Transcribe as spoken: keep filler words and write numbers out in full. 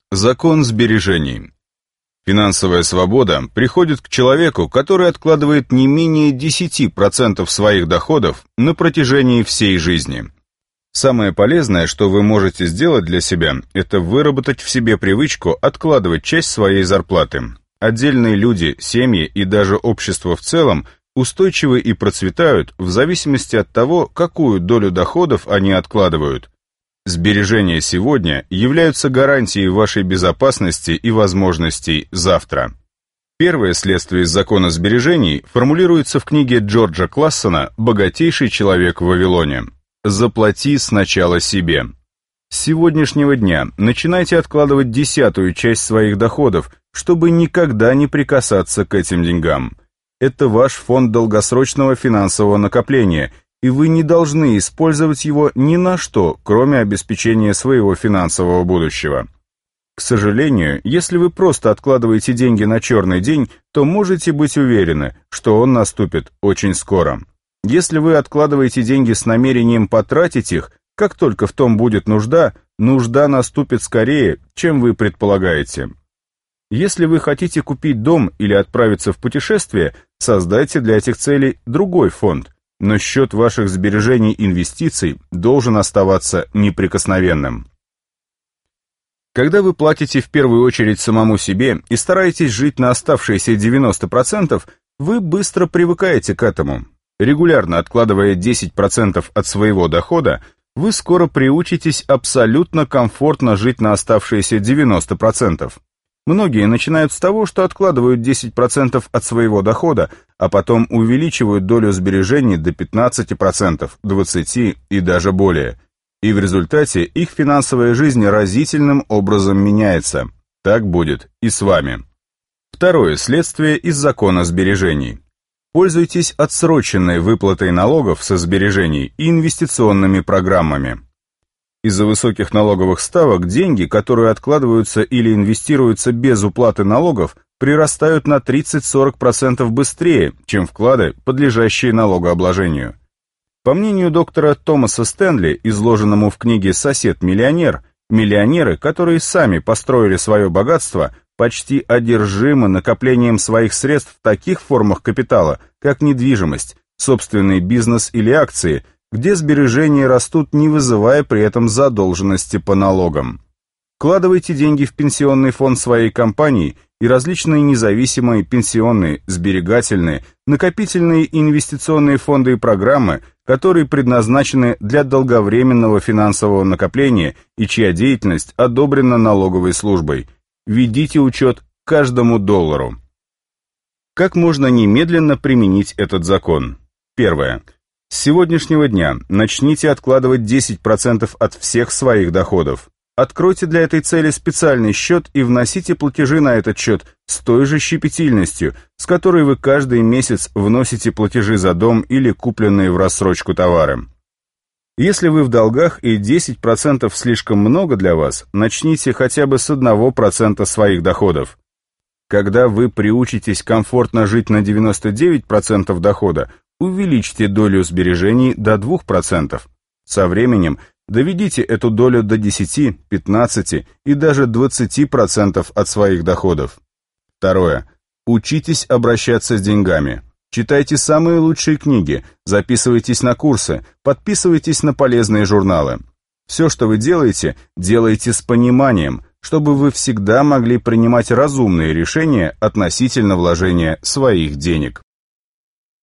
Закон сбережений. Финансовая свобода приходит к человеку, который откладывает не менее десять процентов своих доходов на протяжении всей жизни. Самое полезное, что вы можете сделать для себя, это выработать в себе привычку откладывать часть своей зарплаты. Отдельные люди, семьи и даже общество в целом устойчивы и процветают в зависимости от того, какую долю доходов они откладывают. Сбережения сегодня являются гарантией вашей безопасности и возможностей завтра. Первое следствие из закона сбережений формулируется в книге Джорджа Классона «Богатейший человек в Вавилоне». Заплати сначала себе. С сегодняшнего дня начинайте откладывать десятую часть своих доходов, чтобы никогда не прикасаться к этим деньгам. Это ваш фонд долгосрочного финансового накопления, и вы не должны использовать его ни на что, кроме обеспечения своего финансового будущего. К сожалению, если вы просто откладываете деньги на черный день, то можете быть уверены, что он наступит очень скоро. Если вы откладываете деньги с намерением потратить их, как только в том будет нужда, нужда наступит скорее, чем вы предполагаете. Если вы хотите купить дом или отправиться в путешествие, создайте для этих целей другой фонд, но счет ваших сбережений и инвестиций должен оставаться неприкосновенным. Когда вы платите в первую очередь самому себе и стараетесь жить на оставшиеся девяносто процентов, вы быстро привыкаете к этому. Регулярно откладывая десять процентов от своего дохода, вы скоро приучитесь абсолютно комфортно жить на оставшиеся девяносто процентов. Многие начинают с того, что откладывают десять процентов от своего дохода, а потом увеличивают долю сбережений до пятнадцати процентов, двадцати процентов и даже более. И в результате их финансовая жизнь разительным образом меняется. Так будет и с вами. Второе следствие из закона сбережений. Пользуйтесь отсроченной выплатой налогов со сбережений и инвестиционными программами. Из-за высоких налоговых ставок деньги, которые откладываются или инвестируются без уплаты налогов, прирастают на тридцать-сорок процентов быстрее, чем вклады, подлежащие налогообложению. По мнению доктора Томаса Стэнли, изложенному в книге «Сосед-миллионер», миллионеры, которые сами построили свое богатство, почти одержимы накоплением своих средств в таких формах капитала, как недвижимость, собственный бизнес или акции, где сбережения растут, не вызывая при этом задолженности по налогам. Вкладывайте деньги в пенсионный фонд своей компании и различные независимые пенсионные, сберегательные, накопительные и инвестиционные фонды и программы, которые предназначены для долговременного финансового накопления и чья деятельность одобрена налоговой службой. Ведите учет каждому доллару. Как можно немедленно применить этот закон? Первое. С сегодняшнего дня начните откладывать десять процентов от всех своих доходов. Откройте для этой цели специальный счет и вносите платежи на этот счет с той же щепетильностью, с которой вы каждый месяц вносите платежи за дом или купленные в рассрочку товары. Если вы в долгах и десять процентов слишком много для вас, начните хотя бы с одного процента своих доходов. Когда вы приучитесь комфортно жить на девяносто девять процентов дохода, увеличьте долю сбережений до двух процентов. Со временем доведите эту долю до десяти, пятнадцати и даже двадцати процентов от своих доходов. Второе. Учитесь обращаться с деньгами. Читайте самые лучшие книги, записывайтесь на курсы, подписывайтесь на полезные журналы. Все, что вы делаете, делайте с пониманием, чтобы вы всегда могли принимать разумные решения относительно вложения своих денег.